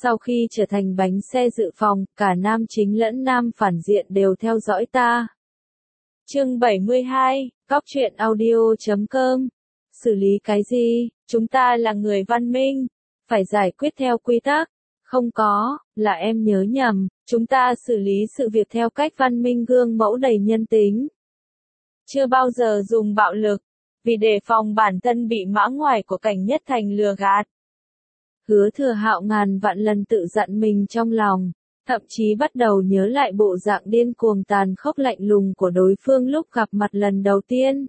Sau khi trở thành bánh xe dự phòng, cả nam chính lẫn nam phản diện đều theo dõi ta. Chương 72, Cóc truyện audio.com. Xử lý cái gì? Chúng ta là người văn minh, phải giải quyết theo quy tắc. Không có, là em nhớ nhầm, chúng ta xử lý sự việc theo cách văn minh gương mẫu đầy nhân tính. Chưa bao giờ dùng bạo lực, vì đề phòng bản thân bị mã ngoài của Cảnh Nhất Thành lừa gạt. Hứa Thừa Hạo ngàn vạn lần tự dặn mình trong lòng, thậm chí bắt đầu nhớ lại bộ dạng điên cuồng tàn khốc lạnh lùng của đối phương lúc gặp mặt lần đầu tiên.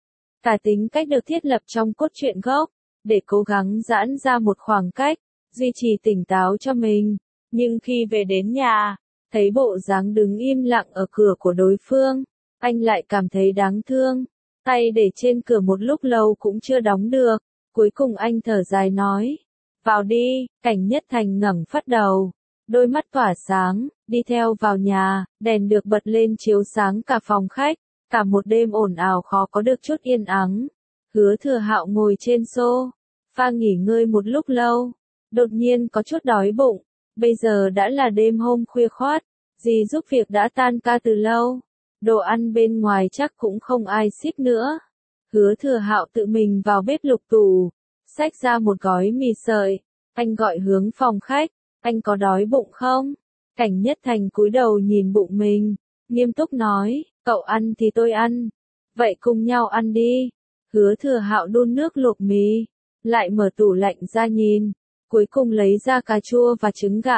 Cả tính cách được thiết lập trong cốt truyện gốc, để cố gắng giãn ra một khoảng cách, duy trì tỉnh táo cho mình. Nhưng khi về đến nhà, thấy bộ dáng đứng im lặng ở cửa của đối phương, anh lại cảm thấy đáng thương. Tay để trên cửa một lúc lâu cũng chưa đóng được, cuối cùng anh thở dài nói, vào đi. Cảnh Nhất Thành ngẩng phát đầu, đôi mắt tỏa sáng, đi theo vào nhà, đèn được bật lên chiếu sáng cả phòng khách, cả một đêm ồn ào khó có được chút yên ắng. Hứa Thừa Hạo ngồi trên sofa nghỉ ngơi một lúc lâu, đột nhiên có chút đói bụng, bây giờ đã là đêm hôm khuya khoắt, dì giúp việc đã tan ca từ lâu, đồ ăn bên ngoài chắc cũng không ai ship nữa. Hứa Thừa Hạo tự mình vào bếp lục tủ, xách ra một gói mì sợi, anh gọi hướng phòng khách, anh có đói bụng không? Cảnh Nhất Thành cúi đầu nhìn bụng mình, nghiêm túc nói, cậu ăn thì tôi ăn, vậy cùng nhau ăn đi. Hứa Thừa Hạo đun nước luộc mì, lại mở tủ lạnh ra nhìn, cuối cùng lấy ra cà chua và trứng gà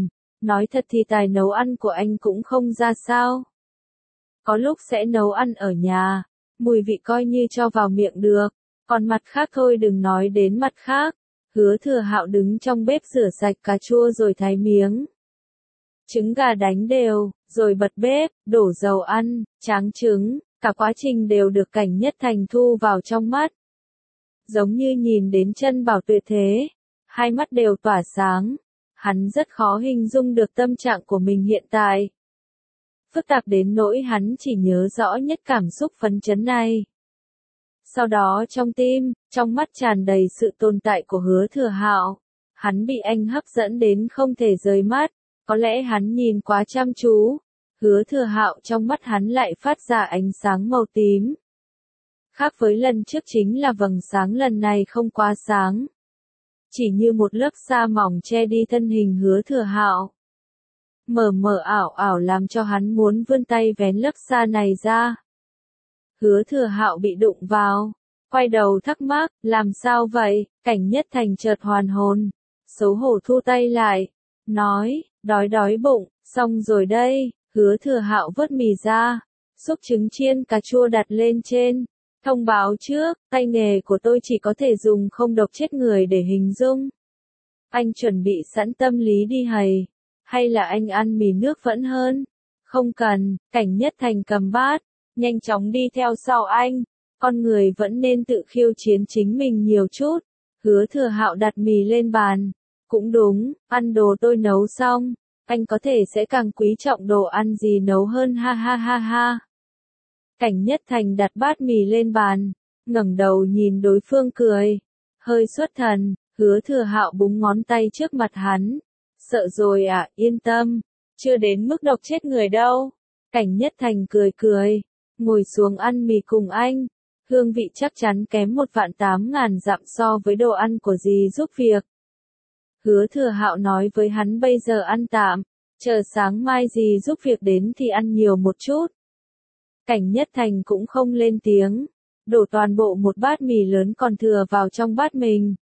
nói thật thì tài nấu ăn của anh cũng không ra sao. Có lúc sẽ nấu ăn ở nhà, mùi vị coi như cho vào miệng được, còn mặt khác thôi đừng nói đến mặt khác. Hứa Thừa Hạo đứng trong bếp rửa sạch cà chua rồi thái miếng trứng gà đánh đều, rồi bật bếp, đổ dầu ăn, tráng trứng, cả quá trình đều được Cảnh Nhất Thành thu vào trong mắt. Giống như nhìn đến chân bảo tuyệt thế, hai mắt đều tỏa sáng, hắn rất khó hình dung được tâm trạng của mình hiện tại. Phức tạp đến nỗi hắn chỉ nhớ rõ nhất cảm xúc phấn chấn này. Sau đó trong tim, trong mắt tràn đầy sự tồn tại của Hứa Thừa Hạo, hắn bị anh hấp dẫn đến không thể rời mắt, có lẽ hắn nhìn quá chăm chú. Hứa Thừa Hạo trong mắt hắn lại phát ra ánh sáng màu tím. Khác với lần trước chính là vầng sáng lần này không quá sáng, chỉ như một lớp sa mỏng che đi thân hình Hứa Thừa Hạo. Mờ mờ ảo ảo làm cho hắn muốn vươn tay vén lớp sa này ra. Hứa Thừa Hạo bị đụng vào, quay đầu thắc mắc, làm sao vậy? Cảnh Nhất Thành chợt hoàn hồn, xấu hổ thu tay lại, nói, đói bụng, xong rồi đây. Hứa Thừa Hạo vớt mì ra, xúc trứng chiên cà chua đặt lên trên, thông báo trước, tay nghề của tôi chỉ có thể dùng không độc chết người để hình dung. Anh chuẩn bị sẵn tâm lý đi hay là anh ăn mì nước vẫn hơn? Không cần. Cảnh Nhất Thành cầm bát, nhanh chóng đi theo sau anh, con người vẫn nên tự khiêu chiến chính mình nhiều chút. Hứa Thừa Hạo đặt mì lên bàn, cũng đúng, ăn đồ tôi nấu xong, anh có thể sẽ càng quý trọng đồ ăn gì nấu hơn ha ha ha ha. Cảnh Nhất Thành đặt bát mì lên bàn, ngẩng đầu nhìn đối phương cười, hơi xuất thần. Hứa Thừa Hạo búng ngón tay trước mặt hắn, sợ rồi à? Yên tâm, chưa đến mức độc chết người đâu. Cảnh Nhất Thành cười, ngồi xuống ăn mì cùng anh, hương vị chắc chắn kém 1.800.000 dặm so với đồ ăn của dì giúp việc. Hứa Thừa Hạo nói với hắn bây giờ ăn tạm, chờ sáng mai dì giúp việc đến thì ăn nhiều một chút. Cảnh Nhất Thành cũng không lên tiếng, đổ toàn bộ một bát mì lớn còn thừa vào trong bát mình.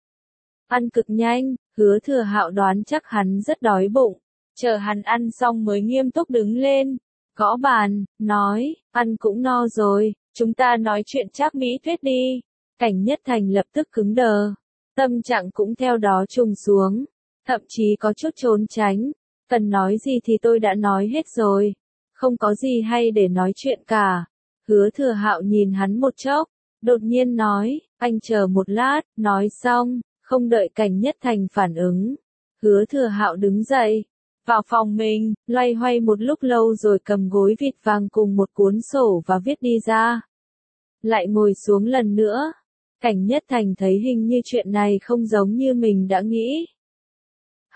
Ăn cực nhanh, Hứa Thừa Hạo đoán chắc hắn rất đói bụng, chờ hắn ăn xong mới nghiêm túc đứng lên, gõ bàn, nói, ăn cũng no rồi, chúng ta nói chuyện trác mỹ thuyết đi. Cảnh Nhất Thành lập tức cứng đờ, tâm trạng cũng theo đó trùng xuống, thậm chí có chút trốn tránh, cần nói gì thì tôi đã nói hết rồi, không có gì hay để nói chuyện cả. Hứa Thừa Hạo nhìn hắn một chốc, đột nhiên nói, anh chờ một lát. Nói xong, không đợi Cảnh Nhất Thành phản ứng, Hứa Thừa Hạo đứng dậy, vào phòng mình, loay hoay một lúc lâu rồi cầm gối vịt vàng cùng một cuốn sổ và viết đi ra. Lại ngồi xuống lần nữa, Cảnh Nhất Thành thấy hình như chuyện này không giống như mình đã nghĩ.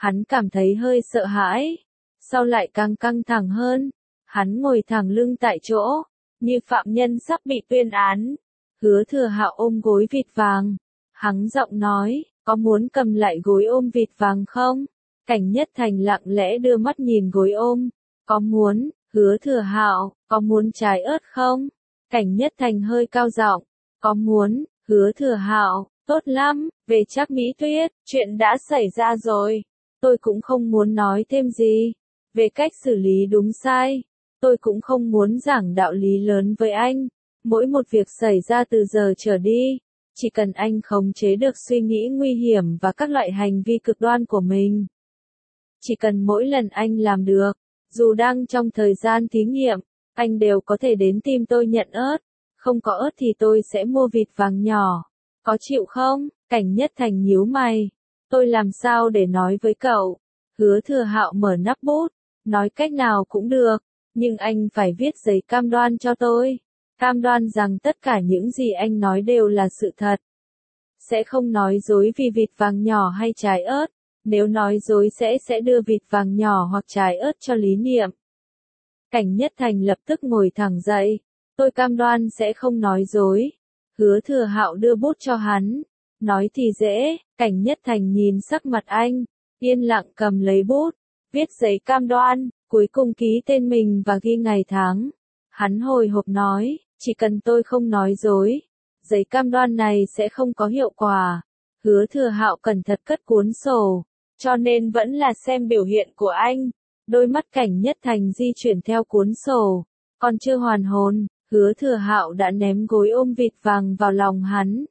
Hắn cảm thấy hơi sợ hãi, sau lại càng căng thẳng hơn. Hắn ngồi thẳng lưng tại chỗ, như phạm nhân sắp bị tuyên án. Hứa Thừa Hạo ôm gối vịt vàng. Hắn giọng nói, có muốn cầm lại gối ôm vịt vàng không? Cảnh Nhất Thành lặng lẽ đưa mắt nhìn gối ôm. Có muốn, Hứa Thừa Hạo, có muốn trái ớt không? Cảnh Nhất Thành hơi cao giọng, có muốn, Hứa Thừa Hạo, tốt lắm, về Trác Mỹ Tuyết, chuyện đã xảy ra rồi. Tôi cũng không muốn nói thêm gì. Về cách xử lý đúng sai, tôi cũng không muốn giảng đạo lý lớn với anh. Mỗi một việc xảy ra từ giờ trở đi, chỉ cần anh khống chế được suy nghĩ nguy hiểm và các loại hành vi cực đoan của mình. Chỉ cần mỗi lần anh làm được, dù đang trong thời gian thí nghiệm, anh đều có thể đến tìm tôi nhận ớt. Không có ớt thì tôi sẽ mua vịt vàng nhỏ. Có chịu không? Cảnh Nhất Thành nhíu mày. Tôi làm sao để nói với cậu? Hứa Thừa Hạo mở nắp bút. Nói cách nào cũng được, nhưng anh phải viết giấy cam đoan cho tôi. Cam đoan rằng tất cả những gì anh nói đều là sự thật. Sẽ không nói dối vì vịt vàng nhỏ hay trái ớt. Nếu nói dối sẽ đưa vịt vàng nhỏ hoặc trái ớt cho Lý Niệm. Cảnh Nhất Thành lập tức ngồi thẳng dậy. Tôi cam đoan sẽ không nói dối. Hứa Thừa Hạo đưa bút cho hắn. Nói thì dễ, Cảnh Nhất Thành nhìn sắc mặt anh, yên lặng cầm lấy bút, viết giấy cam đoan, cuối cùng ký tên mình và ghi ngày tháng. Hắn hồi hộp nói, chỉ cần tôi không nói dối, giấy cam đoan này sẽ không có hiệu quả. Hứa Thừa Hạo cẩn thận cất cuốn sổ, cho nên vẫn là xem biểu hiện của anh. Đôi mắt Cảnh Nhất Thành di chuyển theo cuốn sổ, còn chưa hoàn hồn, Hứa Thừa Hạo đã ném gối ôm vịt vàng vào lòng hắn.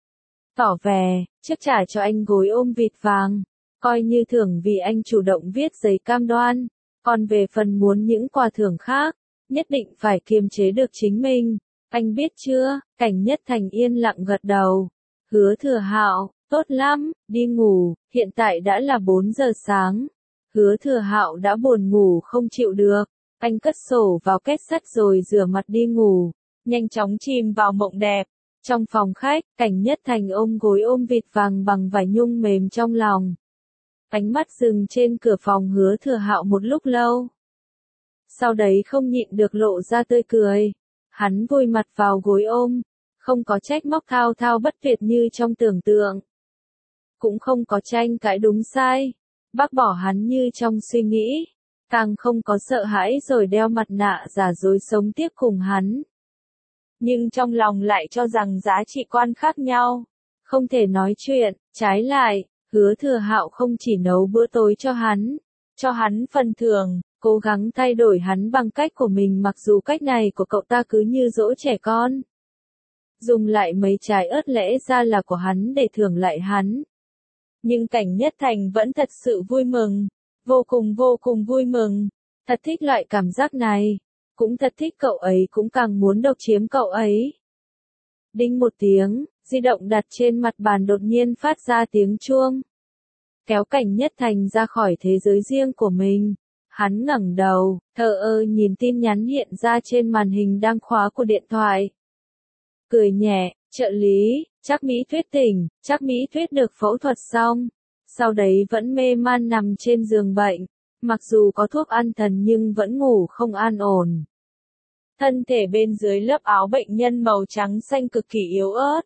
Tỏ vẻ, trước trả cho anh gối ôm vịt vàng, coi như thưởng vì anh chủ động viết giấy cam đoan, còn về phần muốn những quà thưởng khác, nhất định phải kiềm chế được chính mình. Anh biết chưa? Cảnh Nhất Thành yên lặng gật đầu. Hứa Thừa Hạo, tốt lắm, đi ngủ, hiện tại đã là 4 giờ sáng. Hứa Thừa Hạo đã buồn ngủ không chịu được, anh cất sổ vào két sắt rồi rửa mặt đi ngủ, nhanh chóng chìm vào mộng đẹp. Trong phòng khách, Cảnh Nhất Thành ôm gối ôm vịt vàng bằng vải nhung mềm trong lòng. Ánh mắt dừng trên cửa phòng Hứa Thừa Hạo một lúc lâu. Sau đấy không nhịn được lộ ra tươi cười. Hắn vùi mặt vào gối ôm, không có trách móc thao thao bất tuyệt như trong tưởng tượng. Cũng không có tranh cãi đúng sai, bác bỏ hắn như trong suy nghĩ. Càng không có sợ hãi rồi đeo mặt nạ giả dối sống tiếp cùng hắn. Nhưng trong lòng lại cho rằng giá trị quan khác nhau. Không thể nói chuyện, trái lại, Hứa Thừa Hạo không chỉ nấu bữa tối cho hắn phần thưởng, cố gắng thay đổi hắn bằng cách của mình mặc dù cách này của cậu ta cứ như dỗ trẻ con. Dùng lại mấy trái ớt lẽ ra là của hắn để thưởng lại hắn. Nhưng Cảnh Nhất Thành vẫn thật sự vui mừng, vô cùng vui mừng, thật thích loại cảm giác này, cũng thật thích cậu ấy cũng càng muốn độc chiếm cậu ấy. Đinh một tiếng, di động đặt trên mặt bàn đột nhiên phát ra tiếng chuông. Kéo Cảnh Nhất Thành ra khỏi thế giới riêng của mình. Hắn ngẩng đầu, thờ ơ nhìn tin nhắn hiện ra trên màn hình đang khóa của điện thoại. Cười nhẹ, trợ lý, Trác Mỹ Tuyết tỉnh, Trác Mỹ Tuyết được phẫu thuật xong. Sau đấy vẫn mê man nằm trên giường bệnh. Mặc dù có thuốc an thần nhưng vẫn ngủ không an ổn. Thân thể bên dưới lớp áo bệnh nhân màu trắng xanh cực kỳ yếu ớt.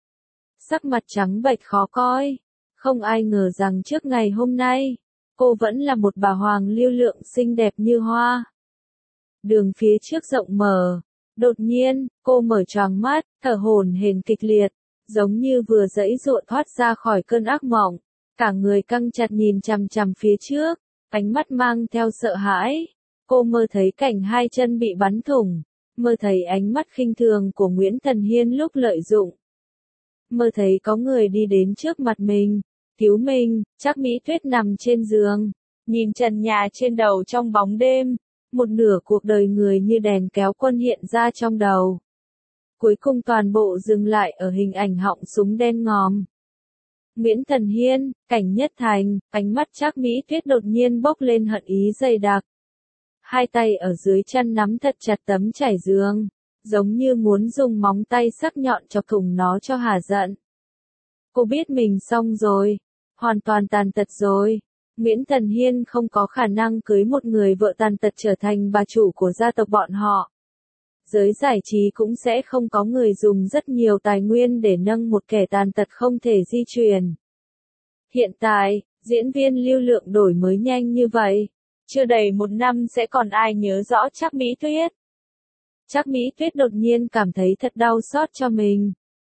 Sắc mặt trắng bệch khó coi. Không ai ngờ rằng trước ngày hôm nay, cô vẫn là một bà hoàng lưu lượng xinh đẹp như hoa. Đường phía trước rộng mở. Đột nhiên, cô mở choàng mắt, thở hổn hển kịch liệt, giống như vừa giãy giụa thoát ra khỏi cơn ác mộng. Cả người căng chặt nhìn chằm chằm phía trước, ánh mắt mang theo sợ hãi. Cô mơ thấy cảnh hai chân bị bắn thủng, mơ thấy ánh mắt khinh thường của Nguyễn Thần Hiên lúc lợi dụng. Mơ thấy có người đi đến trước mặt mình, cứu mình. Trác Mỹ Tuyết nằm trên giường, nhìn trần nhà trên đầu trong bóng đêm, một nửa cuộc đời người như đèn kéo quân hiện ra trong đầu. Cuối cùng toàn bộ dừng lại ở hình ảnh họng súng đen ngòm. Nguyễn Thần Hiên, Cảnh Nhất Thành, ánh mắt Trác Mỹ Tuyết đột nhiên bốc lên hận ý dày đặc. Hai tay ở dưới chân nắm thật chặt tấm trải giường, giống như muốn dùng móng tay sắc nhọn chọc thủng nó cho hả giận. Cô biết mình xong rồi, hoàn toàn tàn tật rồi, Nguyễn Thần Hiên không có khả năng cưới một người vợ tàn tật trở thành bà chủ của gia tộc bọn họ. Giới giải trí cũng sẽ không có người dùng rất nhiều tài nguyên để nâng một kẻ tàn tật không thể di chuyển. Hiện tại, diễn viên lưu lượng đổi mới nhanh như vậy, chưa đầy một năm sẽ còn ai nhớ rõ Trác Mỹ Tuyết. Trác Mỹ Tuyết đột nhiên cảm thấy thật đau xót cho mình.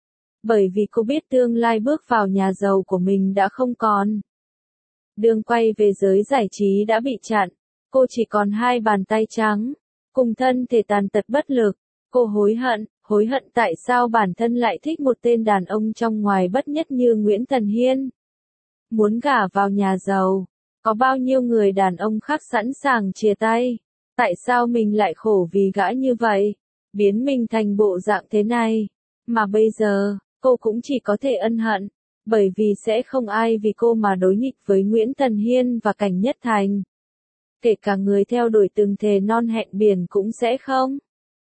Bởi vì cô biết tương lai bước vào nhà giàu của mình đã không còn. Đường quay về giới giải trí đã bị chặn, cô chỉ còn hai bàn tay trắng, cùng thân thể tàn tật bất lực. Cô hối hận tại sao bản thân lại thích một tên đàn ông trong ngoài bất nhất như Nguyễn Thần Hiên. Muốn gả vào nhà giàu, có bao nhiêu người đàn ông khác sẵn sàng chia tay. Tại sao mình lại khổ vì gã như vậy, biến mình thành bộ dạng thế này. Mà bây giờ, cô cũng chỉ có thể ân hận, bởi vì sẽ không ai vì cô mà đối nghịch với Nguyễn Thần Hiên và Cảnh Nhất Thành. Kể cả người theo đuổi từng thề non hẹn biển cũng sẽ không.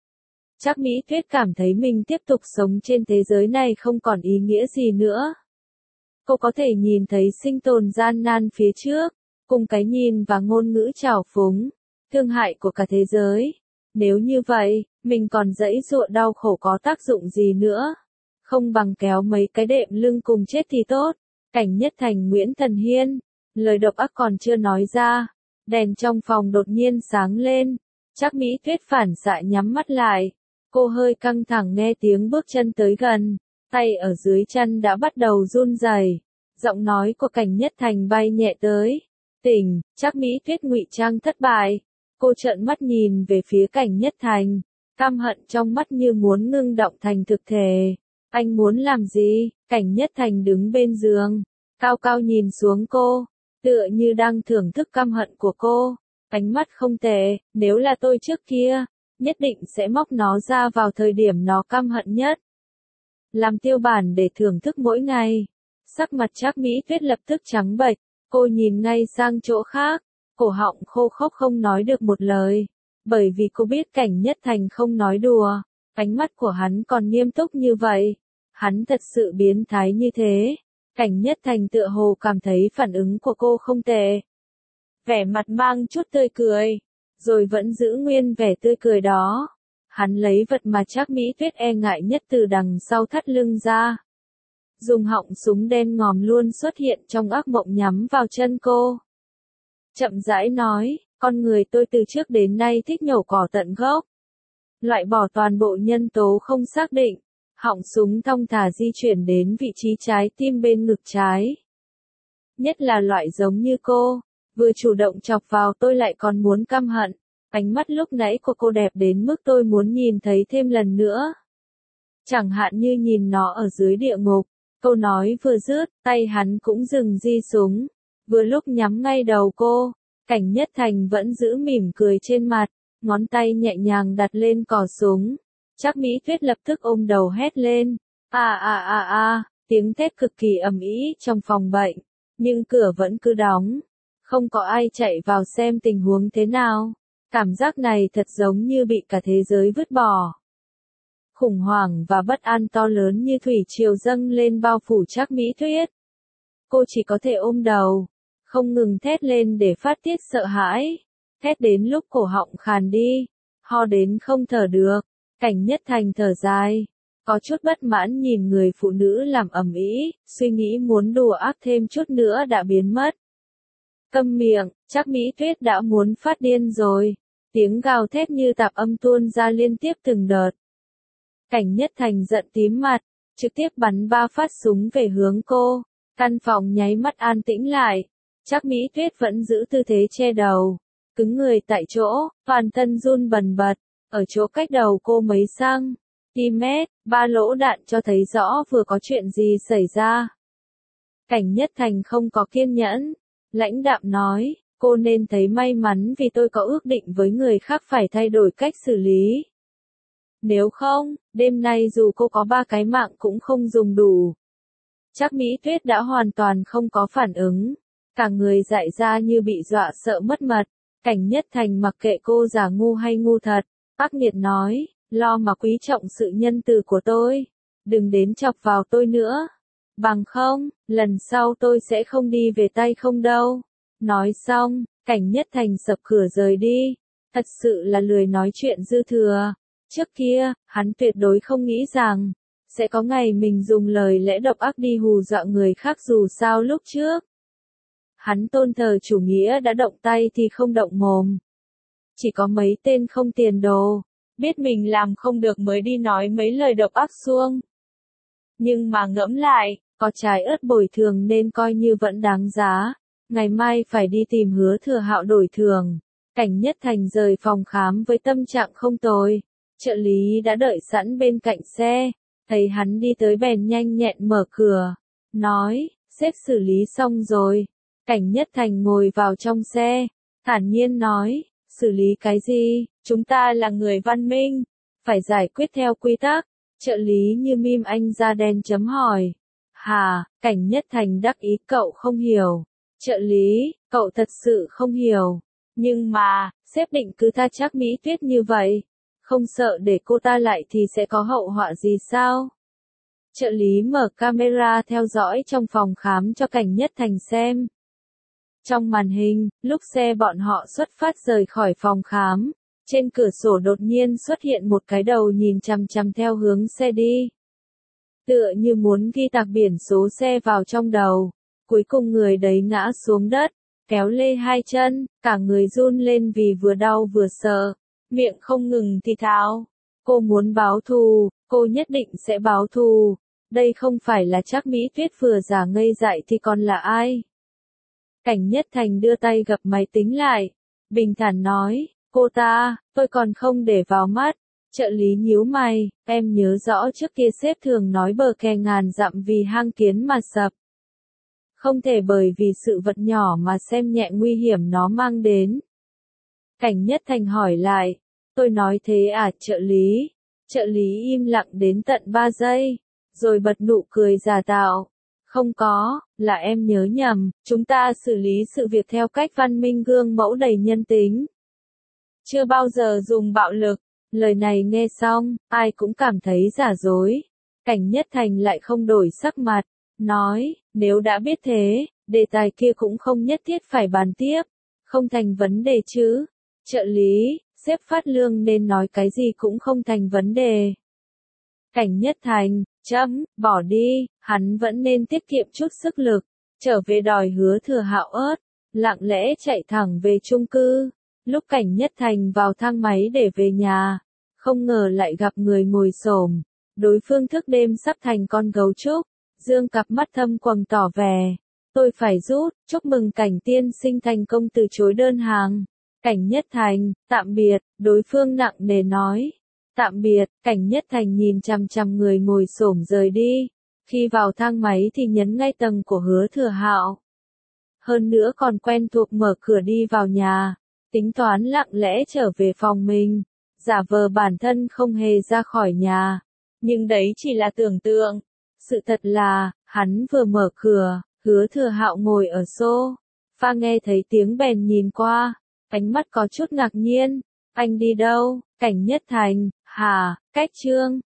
Trác Mỹ Tuyết cảm thấy mình tiếp tục sống trên thế giới này không còn ý nghĩa gì nữa. Cô có thể nhìn thấy sinh tồn gian nan phía trước, cùng cái nhìn và ngôn ngữ trào phúng, thương hại của cả thế giới. Nếu như vậy, mình còn giãy giụa đau khổ có tác dụng gì nữa? Không bằng kéo mấy cái đệm lưng cùng chết thì tốt. Cảnh Nhất Thành Nguyễn Thần Hiên, lời độc ác còn chưa nói ra, đèn trong phòng đột nhiên sáng lên. Trác Mỹ Tuyết phản xạ nhắm mắt lại. Cô hơi căng thẳng nghe tiếng bước chân tới gần, tay ở dưới chân đã bắt đầu run rẩy. Giọng nói của Cảnh Nhất Thành bay nhẹ tới. Tỉnh, Trác Mỹ Tuyết ngụy trang thất bại. Cô trợn mắt nhìn về phía Cảnh Nhất Thành, căm hận trong mắt như muốn ngưng động thành thực thể. Anh muốn làm gì? Cảnh Nhất Thành đứng bên giường, cao cao nhìn xuống cô, tựa như đang thưởng thức căm hận của cô. Ánh mắt không tệ, nếu là tôi trước kia, nhất định sẽ móc nó ra vào thời điểm nó căm hận nhất. Làm tiêu bản để thưởng thức mỗi ngày. Sắc mặt Trác Mỹ Tuyết lập tức trắng bệch, cô nhìn ngay sang chỗ khác, cổ họng khô khốc không nói được một lời. Bởi vì cô biết Cảnh Nhất Thành không nói đùa, ánh mắt của hắn còn nghiêm túc như vậy. Hắn thật sự biến thái như thế. Cảnh Nhất Thành tựa hồ cảm thấy phản ứng của cô không tệ. Vẻ mặt mang chút tươi cười, rồi vẫn giữ nguyên vẻ tươi cười đó. Hắn lấy vật mà Trác Mỹ Tuyết e ngại nhất từ đằng sau thắt lưng ra. Dùng họng súng đen ngòm luôn xuất hiện trong ác mộng nhắm vào chân cô. Chậm rãi nói, con người tôi từ trước đến nay thích nhổ cỏ tận gốc. Loại bỏ toàn bộ nhân tố không xác định. Họng súng thong thả di chuyển đến vị trí trái tim bên ngực trái. Nhất là loại giống như cô, vừa chủ động chọc vào tôi lại còn muốn căm hận. Ánh mắt lúc nãy của cô đẹp đến mức tôi muốn nhìn thấy thêm lần nữa. Chẳng hạn như nhìn nó ở dưới địa ngục. Câu nói vừa dứt, tay hắn cũng dừng di súng. Vừa lúc nhắm ngay đầu cô, Cảnh Nhất Thành vẫn giữ mỉm cười trên mặt, ngón tay nhẹ nhàng đặt lên cò súng. Trác Mỹ Tuyết lập tức ôm đầu hét lên. Tiếng thét cực kỳ ầm ĩ trong phòng bệnh, nhưng cửa vẫn cứ đóng. Không có ai chạy vào xem tình huống thế nào. Cảm giác này thật giống như bị cả thế giới vứt bỏ. Khủng hoảng và bất an to lớn như thủy triều dâng lên bao phủ Trác Mỹ Tuyết. Cô chỉ có thể ôm đầu, không ngừng thét lên để phát tiết sợ hãi. Thét đến lúc cổ họng khàn đi, ho đến không thở được. Cảnh Nhất Thành thở dài, có chút bất mãn nhìn người phụ nữ làm ầm ĩ, suy nghĩ muốn đùa ác thêm chút nữa đã biến mất. Câm miệng, Trác Mỹ Tuyết đã muốn phát điên rồi. Tiếng gào thét như tạp âm tuôn ra liên tiếp từng đợt. Cảnh Nhất Thành giận tím mặt, trực tiếp bắn 3 phát súng về hướng cô. Căn phòng nháy mắt an tĩnh lại. Trác Mỹ Tuyết vẫn giữ tư thế che đầu, cứng người tại chỗ, toàn thân run bần bật. Ở chỗ cách đầu cô mấy cm, 3 lỗ đạn cho thấy rõ vừa có chuyện gì xảy ra. Cảnh Nhất Thành không có kiên nhẫn, lãnh đạm nói, cô nên thấy may mắn vì tôi có ước định với người khác phải thay đổi cách xử lý. Nếu không, đêm nay dù cô có 3 cái mạng cũng không dùng đủ. Trác Mỹ Tuyết đã hoàn toàn không có phản ứng, cả người dại ra như bị dọa sợ mất mật. Cảnh Nhất Thành mặc kệ cô giả ngu hay ngu thật, ác nghiệt nói, lo mà quý trọng sự nhân từ của tôi, đừng đến chọc vào tôi nữa. Bằng không, lần sau tôi sẽ không đi về tay không đâu. Nói xong, Cảnh Nhất Thành sập cửa rời đi. Thật sự là lười nói chuyện dư thừa. Trước kia, hắn tuyệt đối không nghĩ rằng sẽ có ngày mình dùng lời lẽ độc ác đi hù dọa người khác, dù sao lúc trước hắn tôn thờ chủ nghĩa đã động tay thì không động mồm. Chỉ có mấy tên không tiền đồ, biết mình làm không được mới đi nói mấy lời độc ác suông. Nhưng mà ngẫm lại, có trái ớt bồi thường nên coi như vẫn đáng giá. Ngày mai phải đi tìm Hứa Thừa Hạo đổi thường. Cảnh Nhất Thành rời phòng khám với tâm trạng không tồi. Trợ lý đã đợi sẵn bên cạnh xe. Thấy hắn đi tới bèn nhanh nhẹn mở cửa. Nói, sếp xử lý xong rồi. Cảnh Nhất Thành ngồi vào trong xe. Thản nhiên nói, xử lý cái gì? Chúng ta là người văn minh. Phải giải quyết theo quy tắc. Trợ lý như mim anh da đen chấm hỏi. Hà, Cảnh Nhất Thành đắc ý, cậu không hiểu. Trợ lý, cậu thật sự không hiểu. Nhưng mà, sếp định cứ tha chắc Mỹ Tuyết như vậy. Không sợ để cô ta lại thì sẽ có hậu họa gì sao? Trợ lý mở camera theo dõi trong phòng khám cho Cảnh Nhất Thành xem. Trong màn hình, lúc xe bọn họ xuất phát rời khỏi phòng khám, trên cửa sổ đột nhiên xuất hiện một cái đầu nhìn chằm chằm theo hướng xe đi. Tựa như muốn ghi tạc biển số xe vào trong đầu. Cuối cùng người đấy ngã xuống đất, kéo lê hai chân, cả người run lên vì vừa đau vừa sợ, miệng không ngừng thì thào. Cô muốn báo thù, cô nhất định sẽ báo thù. Đây không phải là Trác Mỹ Tuyết vừa giả ngây dại thì còn là ai? Cảnh Nhất Thành đưa tay gập máy tính lại, bình thản nói, cô ta, tôi còn không để vào mắt. Trợ lý nhíu mày, em nhớ rõ trước kia sếp thường nói bờ kè ngàn dặm vì hang kiến mà sập. Không thể bởi vì sự vật nhỏ mà xem nhẹ nguy hiểm nó mang đến. Cảnh Nhất Thành hỏi lại, tôi nói thế à trợ lý? Trợ lý im lặng đến tận 3 giây, rồi bật nụ cười giả tạo. Không có, là em nhớ nhầm, chúng ta xử lý sự việc theo cách văn minh gương mẫu đầy nhân tính. Chưa bao giờ dùng bạo lực. Lời này nghe xong, ai cũng cảm thấy giả dối. Cảnh Nhất Thành lại không đổi sắc mặt, nói, nếu đã biết thế, đề tài kia cũng không nhất thiết phải bàn tiếp. Không thành vấn đề chứ. Trợ lý, sếp phát lương nên nói cái gì cũng không thành vấn đề. Cảnh Nhất Thành, bỏ đi, hắn vẫn nên tiết kiệm chút sức lực. Trở về đòi Hứa Thừa Hạo ớt, lặng lẽ chạy thẳng về chung cư. Lúc Cảnh Nhất Thành vào thang máy để về nhà, không ngờ lại gặp người ngồi xổm. Đối phương thức đêm sắp thành con gấu trúc, dương cặp mắt thâm quầng tỏ vẻ. Tôi phải rút, chúc mừng Cảnh tiên sinh thành công từ chối đơn hàng. Cảnh Nhất Thành, tạm biệt, đối phương nặng nề nói. Tạm biệt, Cảnh Nhất Thành nhìn chằm chằm người ngồi xổm rời đi. Khi vào thang máy thì nhấn ngay tầng của Hứa Thừa Hạo. Hơn nữa còn quen thuộc mở cửa đi vào nhà. Tính toán lặng lẽ trở về phòng mình, giả vờ bản thân không hề ra khỏi nhà. Nhưng đấy chỉ là tưởng tượng. Sự thật là, hắn vừa mở cửa, Hứa Thừa Hạo ngồi ở sofa nghe thấy tiếng bèn nhìn qua, ánh mắt có chút ngạc nhiên. Anh đi đâu? Cảnh Nhất Thành, hả, cách Trương.